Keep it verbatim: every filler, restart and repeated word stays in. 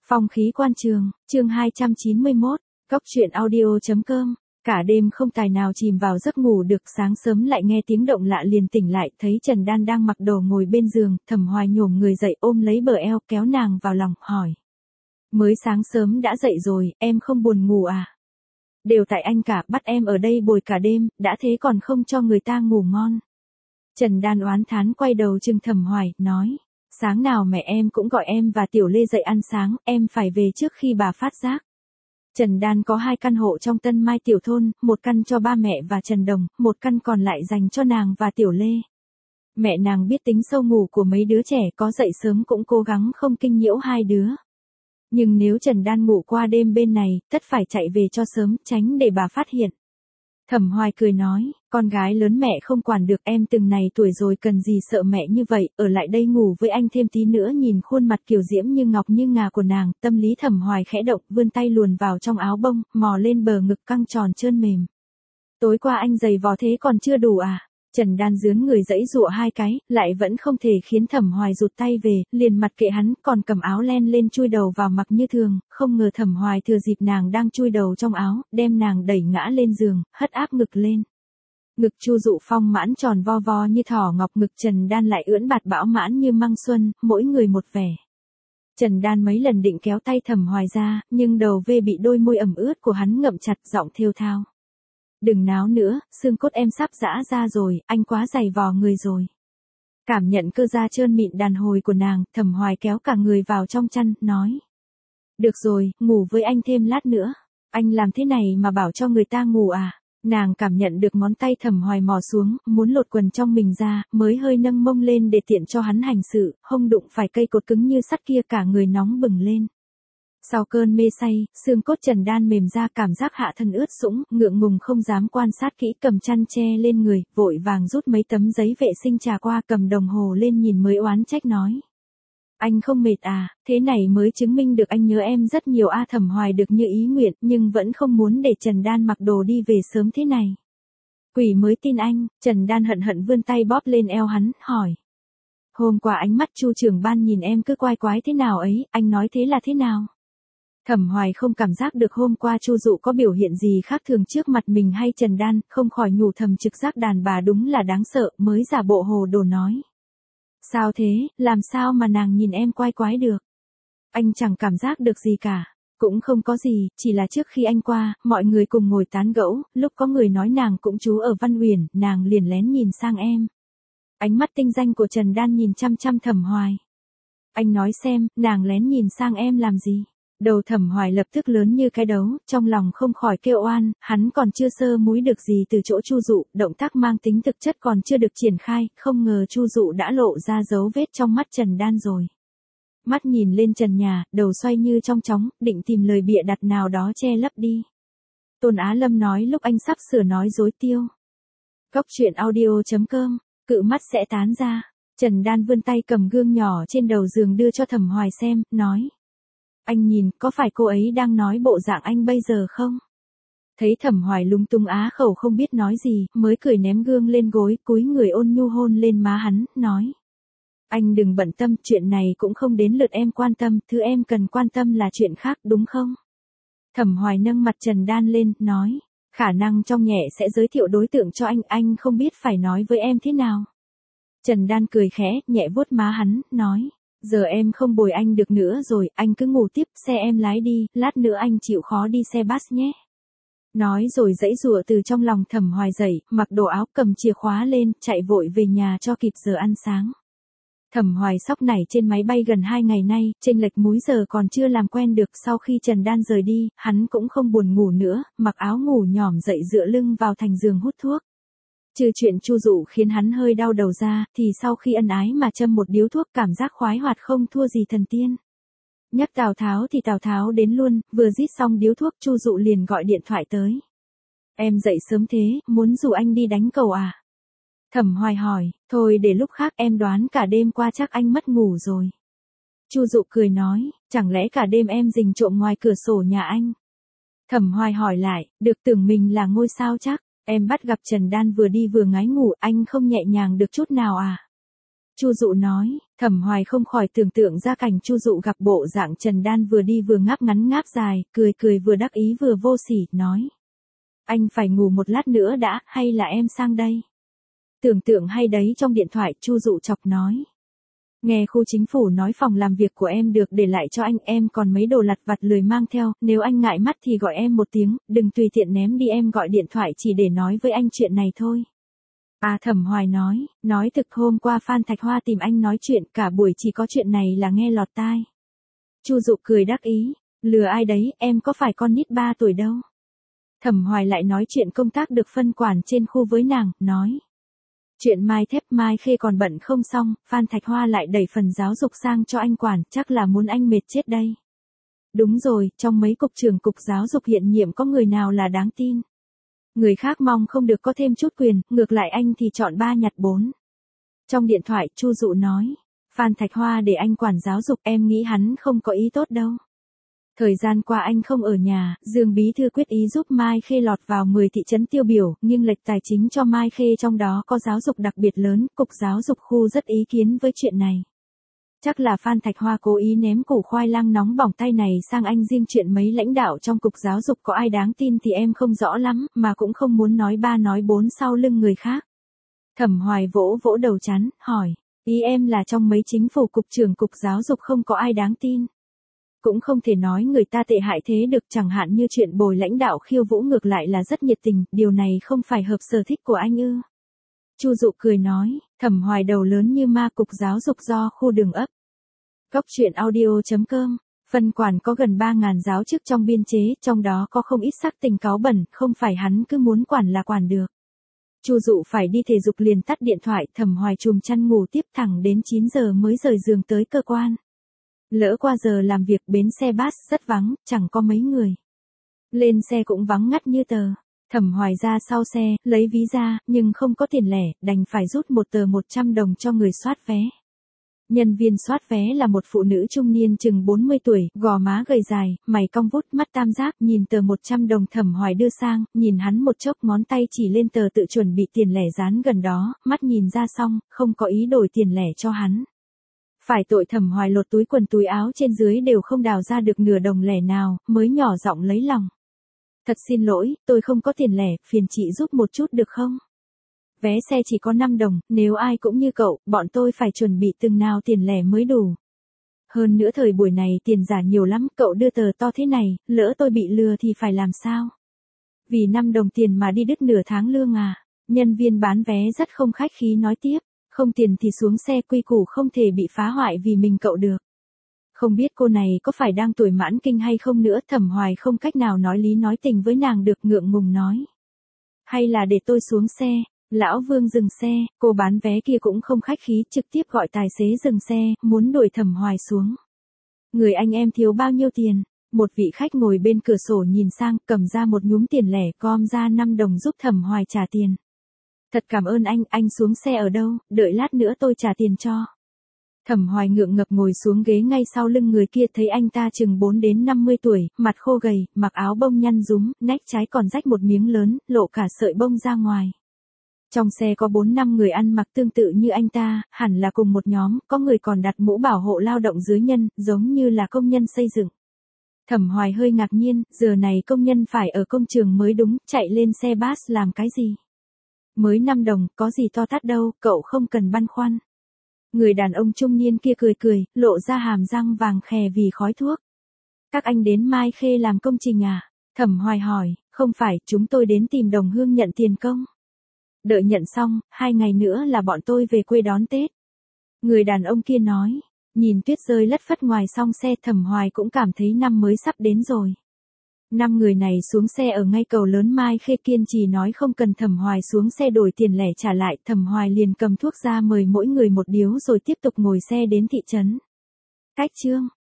Phong khí quan trường, chương hai trăm chín mươi mốt, Cóc truyện audio.com. Cả đêm không tài nào chìm vào giấc ngủ được, sáng sớm lại nghe tiếng động lạ liền tỉnh lại, thấy Trần Đan đang mặc đồ ngồi bên giường, Thẩm Hoài nhổm người dậy ôm lấy bờ eo kéo nàng vào lòng, hỏi. Mới sáng sớm đã dậy rồi, em không buồn ngủ à? Đều tại anh cả, bắt em ở đây bồi cả đêm, đã thế còn không cho người ta ngủ ngon. Trần Đan oán thán quay đầu trừng Thẩm Hoài, nói. Sáng nào mẹ em cũng gọi em và Tiểu Lê dậy ăn sáng, em phải về trước khi bà phát giác. Trần Đan có hai căn hộ trong Tân Mai tiểu thôn, một căn cho ba mẹ và Trần Đồng, một căn còn lại dành cho nàng và Tiểu Lê. Mẹ nàng biết tính sâu ngủ của mấy đứa trẻ, có dậy sớm cũng cố gắng không kinh nhiễu hai đứa. Nhưng nếu Trần Đan ngủ qua đêm bên này, tất phải chạy về cho sớm, tránh để bà phát hiện. Thẩm Hoài cười nói, con gái lớn mẹ không quản được, em từng này tuổi rồi cần gì sợ mẹ như vậy, ở lại đây ngủ với anh thêm tí nữa. Nhìn khuôn mặt kiều diễm như ngọc như ngà của nàng, tâm lý Thẩm Hoài khẽ động, vươn tay luồn vào trong áo bông, mò lên bờ ngực căng tròn trơn mềm. Tối qua anh giày vò thế còn chưa đủ à? Trần Đan dướn người dãy dụa hai cái, lại vẫn không thể khiến Thẩm Hoài rụt tay về, liền mặt kệ hắn, còn cầm áo len lên chui đầu vào mặc như thường, không ngờ Thẩm Hoài thừa dịp nàng đang chui đầu trong áo, đem nàng đẩy ngã lên giường, hất áp ngực lên. Ngực Chu Dụ Phong mãn tròn vo vo như thỏ ngọc, ngực Trần Đan lại ưỡn bạt bão mãn như măng xuân, mỗi người một vẻ. Trần Đan mấy lần định kéo tay Thẩm Hoài ra, nhưng đầu vê bị đôi môi ẩm ướt của hắn ngậm chặt, giọng thều thào. Đừng náo nữa, xương cốt em sắp giã ra rồi, anh quá dày vò người rồi. Cảm nhận cơ da trơn mịn đàn hồi của nàng, Thẩm Hoài kéo cả người vào trong chăn, nói. Được rồi, ngủ với anh thêm lát nữa. Anh làm thế này mà bảo cho người ta ngủ à? Nàng cảm nhận được ngón tay Thẩm Hoài mò xuống, muốn lột quần trong mình ra, mới hơi nâng mông lên để tiện cho hắn hành sự, hông đụng phải cây cột cứng như sắt kia, cả người nóng bừng lên. Sau cơn mê say, xương cốt Trần Đan mềm ra, cảm giác hạ thân ướt sũng, ngượng ngùng không dám quan sát kỹ, cầm chăn che lên người, vội vàng rút mấy tấm giấy vệ sinh trà qua, cầm đồng hồ lên nhìn mới oán trách nói. Anh không mệt à, thế này mới chứng minh được anh nhớ em rất nhiều a. Thẩm Hoài được như ý nguyện, nhưng vẫn không muốn để Trần Đan mặc đồ đi về sớm thế này. Quỷ mới tin anh. Trần Đan hận hận vươn tay bóp lên eo hắn, hỏi. Hôm qua ánh mắt Chu trưởng ban nhìn em cứ quái quái thế nào ấy, anh nói thế là thế nào? Thẩm Hoài không cảm giác được hôm qua Chu Dụ có biểu hiện gì khác thường trước mặt mình hay Trần Đan, không khỏi nhủ thầm trực giác đàn bà đúng là đáng sợ, mới giả bộ hồ đồ nói. Sao thế, làm sao mà nàng nhìn em quái quái được? Anh chẳng cảm giác được gì cả. Cũng không có gì, chỉ là trước khi anh qua, mọi người cùng ngồi tán gẫu, lúc có người nói nàng cũng trú ở Văn Uyển, nàng liền lén nhìn sang em. Ánh mắt tinh danh của Trần Đan nhìn chăm chăm Thẩm Hoài. Anh nói xem, nàng lén nhìn sang em làm gì? Đầu Thẩm Hoài lập tức lớn như cái đấu, trong lòng không khỏi kêu oan, hắn còn chưa sơ múi được gì từ chỗ Chu Dụ, động tác mang tính thực chất còn chưa được triển khai, không ngờ Chu Dụ đã lộ ra dấu vết trong mắt Trần Đan rồi. Mắt nhìn lên trần nhà, đầu xoay như trong chóng, định tìm lời bịa đặt nào đó che lấp đi. Tôn Á Lâm nói lúc anh sắp sửa nói dối tiêu. Cóc truyện audio.com, cự mắt sẽ tán ra. Trần Đan vươn tay cầm gương nhỏ trên đầu giường đưa cho Thẩm Hoài xem, nói. Anh nhìn, có phải cô ấy đang nói bộ dạng anh bây giờ không? Thấy Thẩm Hoài lúng túng á khẩu không biết nói gì, mới cười ném gương lên gối, cúi người ôn nhu hôn lên má hắn, nói. Anh đừng bận tâm, chuyện này cũng không đến lượt em quan tâm, thứ em cần quan tâm là chuyện khác, đúng không? Thẩm Hoài nâng mặt Trần Đan lên, nói. Khả năng trong nhẹ sẽ giới thiệu đối tượng cho anh, anh không biết phải nói với em thế nào. Trần Đan cười khẽ, nhẹ vuốt má hắn, nói. Giờ em không bồi anh được nữa rồi, anh cứ ngủ tiếp, xe em lái đi, lát nữa anh chịu khó đi xe bus nhé. Nói rồi dãy dụa từ trong lòng Thẩm Hoài dậy, mặc đồ áo, cầm chìa khóa lên, chạy vội về nhà cho kịp giờ ăn sáng. Thẩm Hoài sóc nảy trên máy bay gần hai ngày nay, chênh lệch múi giờ còn chưa làm quen được. Sau khi Trần Đan rời đi, hắn cũng không buồn ngủ nữa, mặc áo ngủ nhỏm dậy dựa lưng vào thành giường hút thuốc. Trừ chuyện Chu Dụ khiến hắn hơi đau đầu ra, thì sau khi ân ái mà châm một điếu thuốc, cảm giác khoái hoạt không thua gì thần tiên. Nhắc Tào Tháo thì Tào Tháo đến luôn, vừa rít xong điếu thuốc Chu Dụ liền gọi điện thoại tới. Em dậy sớm thế, muốn rủ anh đi đánh cầu à? Thẩm Hoài hỏi, thôi để lúc khác, em đoán cả đêm qua chắc anh mất ngủ rồi. Chu Dụ cười nói, chẳng lẽ cả đêm em rình trộm ngoài cửa sổ nhà anh? Thẩm Hoài hỏi lại, được tưởng mình là ngôi sao chắc. Em bắt gặp Trần Đan vừa đi vừa ngái ngủ, anh không nhẹ nhàng được chút nào à? Chu Dụ nói, Thẩm Hoài không khỏi tưởng tượng ra cảnh Chu Dụ gặp bộ dạng Trần Đan vừa đi vừa ngáp ngắn ngáp dài, cười cười vừa đắc ý vừa vô sỉ, nói. Anh phải ngủ một lát nữa đã, hay là em sang đây? Tưởng tượng hay đấy. Trong điện thoại Chu Dụ chọc nói. Nghe khu chính phủ nói phòng làm việc của em được để lại cho anh, em còn mấy đồ lặt vặt lười mang theo, nếu anh ngại mắt thì gọi em một tiếng, đừng tùy tiện ném đi, em gọi điện thoại chỉ để nói với anh chuyện này thôi. À, Thẩm Hoài nói, nói thực hôm qua Phan Thạch Hoa tìm anh nói chuyện, cả buổi chỉ có chuyện này là nghe lọt tai. Chu Dụ cười đắc ý, lừa ai đấy, em có phải con nít ba tuổi đâu. Thẩm Hoài lại nói chuyện công tác được phân quản trên khu với nàng, nói. Chuyện Mai Thép Mai Khê còn bận không xong, Phan Thạch Hoa lại đẩy phần giáo dục sang cho anh quản, chắc là muốn anh mệt chết đây. Đúng rồi, trong mấy cục trưởng cục giáo dục hiện nhiệm có người nào là đáng tin. Người khác mong không được có thêm chút quyền, ngược lại anh thì chọn ba nhặt bốn. Trong điện thoại Chu Dụ nói, Phan Thạch Hoa để anh quản giáo dục, em nghĩ hắn không có ý tốt đâu. Thời gian qua anh không ở nhà, Dương Bí Thư quyết ý giúp Mai Khê lọt vào mười thị trấn tiêu biểu, nhưng lệch tài chính cho Mai Khê trong đó có giáo dục đặc biệt lớn, cục giáo dục khu rất ý kiến với chuyện này. Chắc là Phan Thạch Hoa cố ý ném củ khoai lang nóng bỏng tay này sang anh, riêng chuyện mấy lãnh đạo trong cục giáo dục có ai đáng tin thì em không rõ lắm, mà cũng không muốn nói ba nói bốn sau lưng người khác. Thẩm Hoài vỗ vỗ đầu chán, hỏi, ý em là trong mấy chính phủ cục trưởng cục giáo dục không có ai đáng tin. Cũng không thể nói người ta tệ hại thế được, chẳng hạn như chuyện bồi lãnh đạo khiêu vũ ngược lại là rất nhiệt tình, điều này không phải hợp sở thích của anh ư. Chu Dụ cười nói, Thẩm Hoài đầu lớn như ma, cục giáo dục do khu đường ấp. Góc truyện audio chấm com, phân quản có gần ba nghìn giáo chức trong biên chế, trong đó có không ít sắc tình cáu bẩn, không phải hắn cứ muốn quản là quản được. Chu Dụ phải đi thể dục liền tắt điện thoại, Thẩm Hoài chùm chăn ngủ tiếp thẳng đến chín giờ mới rời giường tới cơ quan. Lỡ qua giờ làm việc, bến xe bus rất vắng, chẳng có mấy người. Lên xe cũng vắng ngắt như tờ. Thẩm Hoài ra sau xe, lấy ví ra, nhưng không có tiền lẻ, đành phải rút một tờ một trăm đồng cho người soát vé. Nhân viên soát vé là một phụ nữ trung niên chừng bốn mươi tuổi, gò má gầy dài, mày cong vút, mắt tam giác, nhìn tờ một trăm đồng Thẩm Hoài đưa sang, nhìn hắn một chốc, ngón tay chỉ lên tờ tự chuẩn bị tiền lẻ dán gần đó, mắt nhìn ra xong, không có ý đổi tiền lẻ cho hắn. Phải tội Thẩm Hoài lột túi quần túi áo trên dưới đều không đào ra được nửa đồng lẻ nào, mới nhỏ giọng lấy lòng. Thật xin lỗi, tôi không có tiền lẻ, phiền chị giúp một chút được không? Vé xe chỉ có năm đồng, nếu ai cũng như cậu, bọn tôi phải chuẩn bị từng nào tiền lẻ mới đủ. Hơn nữa thời buổi này tiền giả nhiều lắm, cậu đưa tờ to thế này, lỡ tôi bị lừa thì phải làm sao? Vì năm đồng tiền mà đi đứt nửa tháng lương à? Nhân viên bán vé rất không khách khí nói tiếp. Không tiền thì xuống xe, quy củ không thể bị phá hoại vì mình cậu được. Không biết cô này có phải đang tuổi mãn kinh hay không nữa, Thẩm Hoài không cách nào nói lý nói tình với nàng được, ngượng ngùng nói. Hay là để tôi xuống xe, lão Vương dừng xe, cô bán vé kia cũng không khách khí, trực tiếp gọi tài xế dừng xe, muốn đuổi Thẩm Hoài xuống. Người anh em thiếu bao nhiêu tiền? Một vị khách ngồi bên cửa sổ nhìn sang, cầm ra một nhúm tiền lẻ, gom ra năm đồng giúp Thẩm Hoài trả tiền. Thật cảm ơn anh, anh xuống xe ở đâu, đợi lát nữa tôi trả tiền cho. Thẩm Hoài ngượng ngập ngồi xuống ghế ngay sau lưng người kia, thấy anh ta chừng bốn đến năm mươi tuổi, mặt khô gầy, mặc áo bông nhăn rúm, nách trái còn rách một miếng lớn, lộ cả sợi bông ra ngoài. Trong xe có bốn năm người ăn mặc tương tự như anh ta, hẳn là cùng một nhóm, có người còn đặt mũ bảo hộ lao động dưới nhân, giống như là công nhân xây dựng. Thẩm Hoài hơi ngạc nhiên, giờ này công nhân phải ở công trường mới đúng, chạy lên xe bus làm cái gì? Mới năm đồng, có gì to tát đâu, cậu không cần băn khoăn. Người đàn ông trung niên kia cười cười, lộ ra hàm răng vàng khè vì khói thuốc. Các anh đến Mai Khê làm công trình à? Thẩm Hoài hỏi, không phải, chúng tôi đến tìm Đồng Hương nhận tiền công. Đợi nhận xong, hai ngày nữa là bọn tôi về quê đón Tết. Người đàn ông kia nói, nhìn tuyết rơi lất phất ngoài song xe, Thẩm Hoài cũng cảm thấy năm mới sắp đến rồi. Năm người này xuống xe ở ngay cầu lớn Mai Khê, kiên trì nói không cần Thẩm Hoài xuống xe đổi tiền lẻ trả lại, Thẩm Hoài liền cầm thuốc ra mời mỗi người một điếu rồi tiếp tục ngồi xe đến thị trấn. Cách chương